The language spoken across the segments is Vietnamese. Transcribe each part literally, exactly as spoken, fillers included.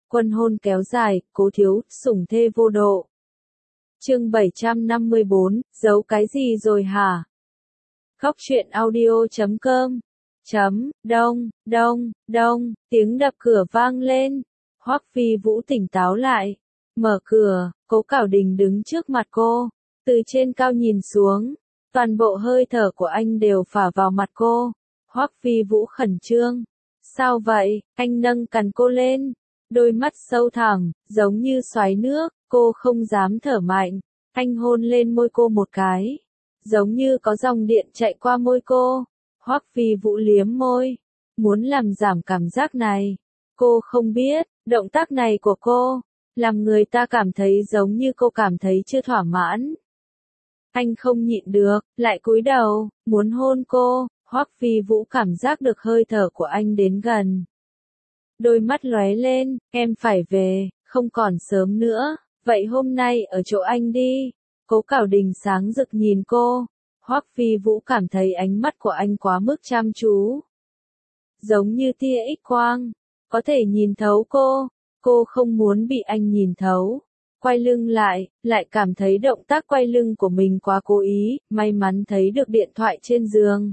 Quân hôn kéo dài, Cố Thiếu, sủng thê vô độ. Chương bảy trăm năm mươi bốn, giấu cái gì rồi hả? Khóc chuyện audio chấm com. Chấm, đông, đông, đông, tiếng đập cửa vang lên. Hoắc Phi Vũ tỉnh táo lại. Mở cửa, Cố Cảo Đình đứng trước mặt cô. Từ trên cao nhìn xuống, toàn bộ hơi thở của anh đều phả vào mặt cô. Hoắc Phi Vũ khẩn trương. Sao vậy? Anh nâng cằm cô lên. Đôi mắt sâu thẳm, giống như xoáy nước, cô không dám thở mạnh. Anh hôn lên môi cô một cái. Giống như có dòng điện chạy qua môi cô. Hoắc Phi Vũ liếm môi. Muốn làm giảm cảm giác này. Cô không biết, động tác này của cô, làm người ta cảm thấy giống như cô cảm thấy chưa thỏa mãn. Anh không nhịn được, lại cúi đầu, muốn hôn cô. Hoắc Phi Vũ cảm giác được hơi thở của anh đến gần. Đôi mắt lóe lên, em phải về, không còn sớm nữa, vậy hôm nay ở chỗ anh đi. Cố Cảo Đình sáng rực nhìn cô. Hoắc Phi Vũ cảm thấy ánh mắt của anh quá mức chăm chú. Giống như tia X quang, có thể nhìn thấu cô. Cô không muốn bị anh nhìn thấu. Quay lưng lại, lại cảm thấy động tác quay lưng của mình quá cố ý, may mắn thấy được điện thoại trên giường.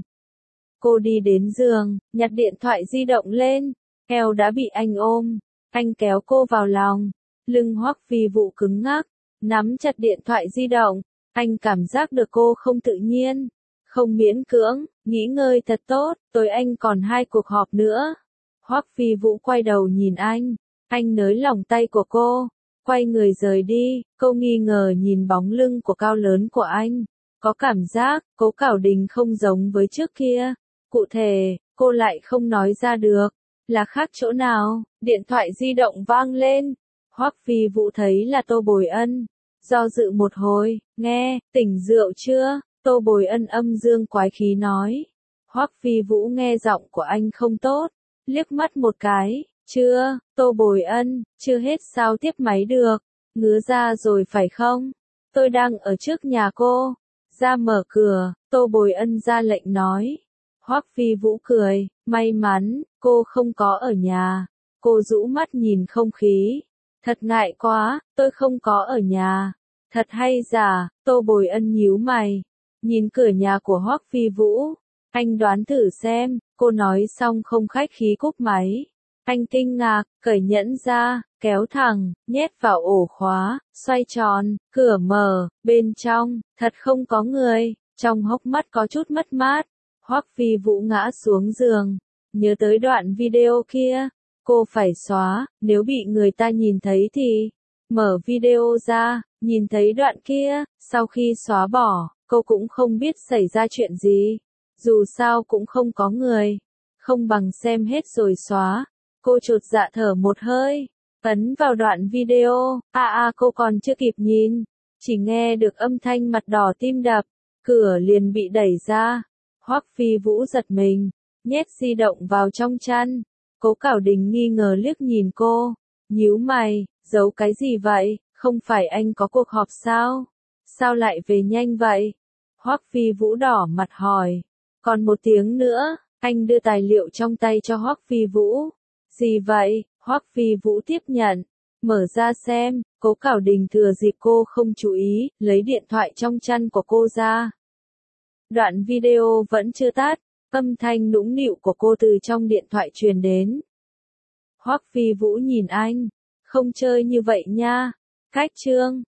Cô đi đến giường, nhặt điện thoại di động lên, eo đã bị anh ôm, anh kéo cô vào lòng, lưng Hoắc Phi Vũ cứng ngắc, nắm chặt điện thoại di động, anh cảm giác được cô không tự nhiên, không miễn cưỡng, nghỉ ngơi thật tốt, tối anh còn hai cuộc họp nữa. Hoắc Phi Vũ quay đầu nhìn anh, anh nới lỏng tay của cô, quay người rời đi, cô nghi ngờ nhìn bóng lưng của cao lớn của anh, có cảm giác, Cố Cảo Đình không giống với trước kia. Cụ thể, cô lại không nói ra được, là khác chỗ nào. Điện thoại di động vang lên. Hoắc Phi Vũ thấy là Tô Bồi Ân. Do dự một hồi, nghe, tỉnh rượu chưa? Tô Bồi Ân âm dương quái khí nói. Hoắc Phi Vũ nghe giọng của anh không tốt, liếc mắt một cái, chưa, Tô Bồi Ân, chưa hết sao tiếp máy được, ngứa ra rồi phải không? Tôi đang ở trước nhà cô. Ra mở cửa, Tô Bồi Ân ra lệnh nói. Hoắc Phi Vũ cười, may mắn, cô không có ở nhà. Cô rũ mắt nhìn không khí. Thật ngại quá, tôi không có ở nhà. Thật hay giả, Tô Bồi Ân nhíu mày. Nhìn cửa nhà của Hoắc Phi Vũ. Anh đoán thử xem, cô nói xong không khách khí cúp máy. Anh kinh ngạc, cởi nhẫn ra, kéo thẳng, nhét vào ổ khóa, xoay tròn, cửa mở, bên trong, thật không có người, trong hốc mắt có chút mất mát. Hoắc Phi Vũ ngã xuống giường, nhớ tới đoạn video kia, cô phải xóa, nếu bị người ta nhìn thấy thì, mở video ra, nhìn thấy đoạn kia, sau khi xóa bỏ, cô cũng không biết xảy ra chuyện gì, dù sao cũng không có người, không bằng xem hết rồi xóa, cô chột dạ thở một hơi, ấn vào đoạn video, a à, a cô còn chưa kịp nhìn, chỉ nghe được âm thanh mặt đỏ tim đập, cửa liền bị đẩy ra. Hoắc Phi Vũ giật mình, nhét di động vào trong chăn. Cố Cảo Đình nghi ngờ liếc nhìn cô, nhíu mày, giấu cái gì vậy, không phải anh có cuộc họp sao? Sao lại về nhanh vậy? Hoắc Phi Vũ đỏ mặt hỏi, còn một tiếng nữa, anh đưa tài liệu trong tay cho Hoắc Phi Vũ. Gì vậy? Hoắc Phi Vũ tiếp nhận, mở ra xem, Cố Cảo Đình thừa dịp cô không chú ý, lấy điện thoại trong chăn của cô ra. Đoạn video vẫn chưa tắt, âm thanh nũng nịu của cô từ trong điện thoại truyền đến. Hoắc Phi Vũ nhìn anh, không chơi như vậy nha. Cách chương,